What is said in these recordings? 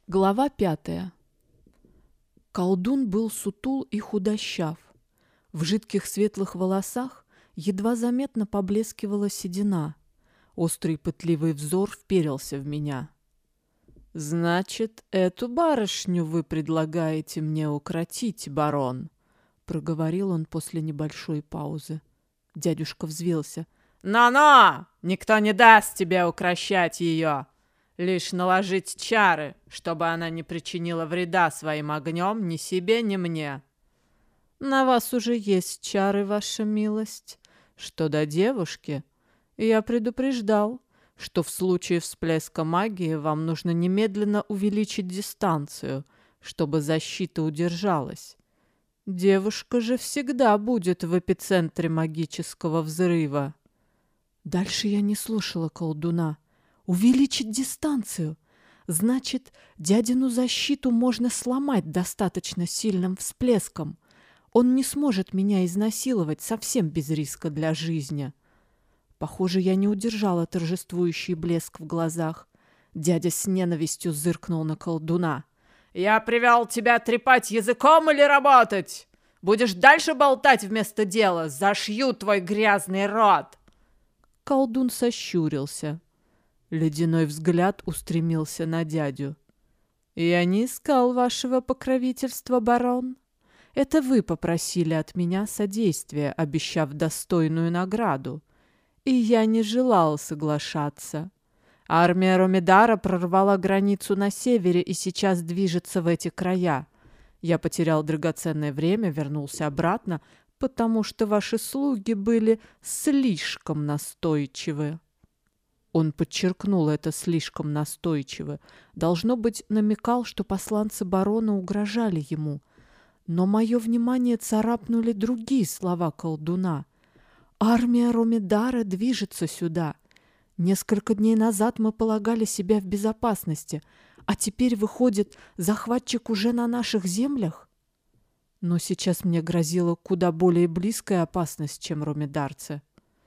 Глава 5. Колдун был сутул и худощав. В жидких светлых волосах едва заметно поблескивала седина. Острый пытливый взор вперился в меня. «Значит, эту барышню вы предлагаете мне укротить, барон?» — проговорил он после небольшой паузы. Дядюшка взвился. «Но-но! Никто не даст тебе укрощать ее! Лишь наложить чары, чтобы она не причинила вреда своим огнем ни себе, ни мне. На вас уже есть чары, ваша милость. Что до девушки, я предупреждал, что в случае всплеска магии вам нужно немедленно увеличить дистанцию, чтобы защита удержалась. Девушка же всегда будет в эпицентре магического взрыва». Дальше я не слушала колдуна. Увеличить дистанцию. Значит, дядину защиту можно сломать достаточно сильным всплеском. Он не сможет меня изнасиловать совсем без риска для жизни. Похоже, я не удержала торжествующий блеск в глазах. Дядя с ненавистью зыркнул на колдуна. «Я привел тебя трепать языком или работать? Будешь дальше болтать вместо дела? Зашью твой грязный рот!» Колдун сощурился. Ледяной взгляд устремился на дядю. «Я не искал вашего покровительства, барон. Это вы попросили от меня содействия, обещав достойную награду. И я не желал соглашаться. Армия Ромедара прорвала границу на севере и сейчас движется в эти края. Я потерял драгоценное время, вернулся обратно, потому что ваши слуги были слишком настойчивы». Он подчеркнул это слишком настойчиво. Должно быть, намекал, что посланцы барона угрожали ему. Но мое внимание царапнули другие слова колдуна. «Армия Ромедара движется сюда. Несколько дней назад мы полагали себя в безопасности, а теперь, выходит, захватчик уже на наших землях?» Но сейчас мне грозила куда более близкая опасность, чем ромедарцы.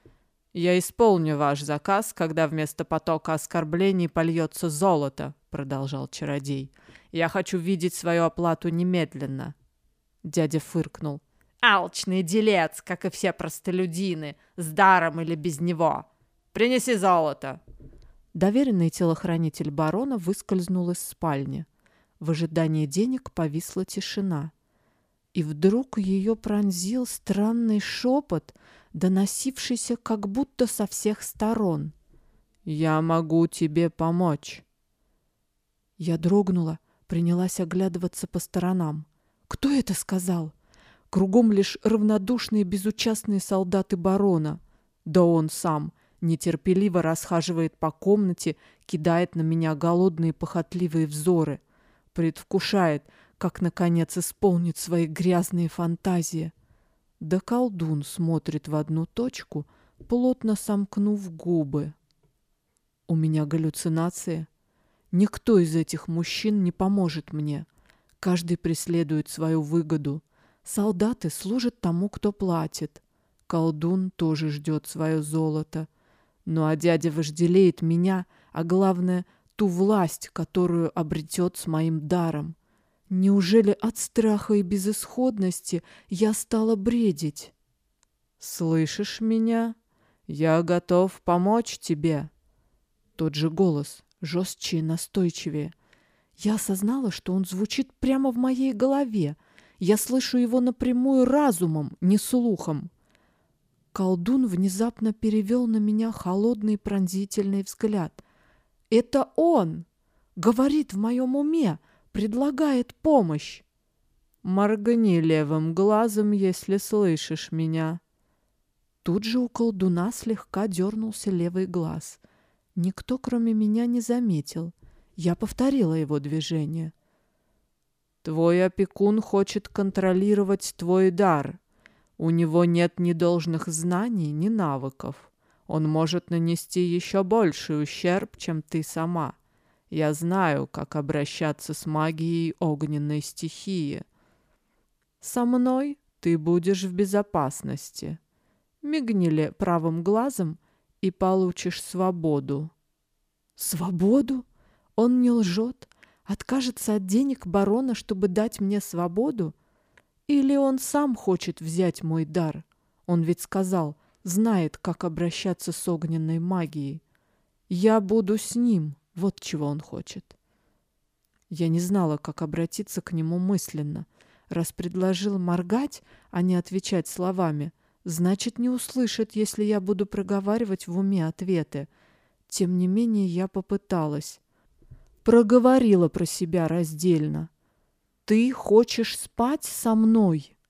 «Я исполню ваш заказ, когда вместо потока оскорблений польется золото», — продолжал чародей. «Я хочу видеть свою оплату немедленно». Дядя фыркнул. «Алчный делец, как и все простолюдины, с даром или без него. Принеси золото». Доверенный телохранитель барона выскользнул из спальни. В ожидании денег повисла тишина. И вдруг ее пронзил странный шепот, доносившийся как будто со всех сторон. «Я могу тебе помочь». Я дрогнула, принялась оглядываться по сторонам. Кто это сказал? Кругом лишь равнодушные безучастные солдаты барона. Да он сам нетерпеливо расхаживает по комнате, кидает на меня голодные похотливые взоры, предвкушает, как, наконец, исполнит свои грязные фантазии. Да колдун смотрит в одну точку, плотно сомкнув губы. У меня галлюцинации. Никто из этих мужчин не поможет мне. Каждый преследует свою выгоду. Солдаты служат тому, кто платит. Колдун тоже ждет свое золото. Ну а дядя вожделеет меня, а главное, ту власть, которую обретет с моим даром. Неужели от страха и безысходности я стала бредить? «Слышишь меня? Я готов помочь тебе». Тот же голос, жестче и настойчивее. Я осознала, что он звучит прямо в моей голове. Я слышу его напрямую разумом, не слухом. Колдун внезапно перевел на меня холодный пронзительный взгляд. «Это он! Говорит в моем уме! Предлагает помощь!» «Моргни левым глазом, если слышишь меня». Тут же у колдуна слегка дернулся левый глаз. Никто, кроме меня, не заметил. Я повторила его движение. «Твой опекун хочет контролировать твой дар. У него нет ни должных знаний, ни навыков. Он может нанести еще больший ущерб, чем ты сама. Я знаю, как обращаться с магией огненной стихии. Со мной ты будешь в безопасности. Мигни правым глазом и получишь свободу». «Свободу? Он не лжет. Откажется от денег барона, чтобы дать мне свободу? Или он сам хочет взять мой дар? Он ведь сказал, знает, как обращаться с огненной магией. Я буду с ним, вот чего он хочет. Я не знала, как обратиться к нему мысленно. Раз предложил моргать, а не отвечать словами, значит, не услышит, если я буду проговаривать в уме ответы. Тем не менее, я попыталась. Проговорила про себя раздельно. «Ты хочешь спать со мной?»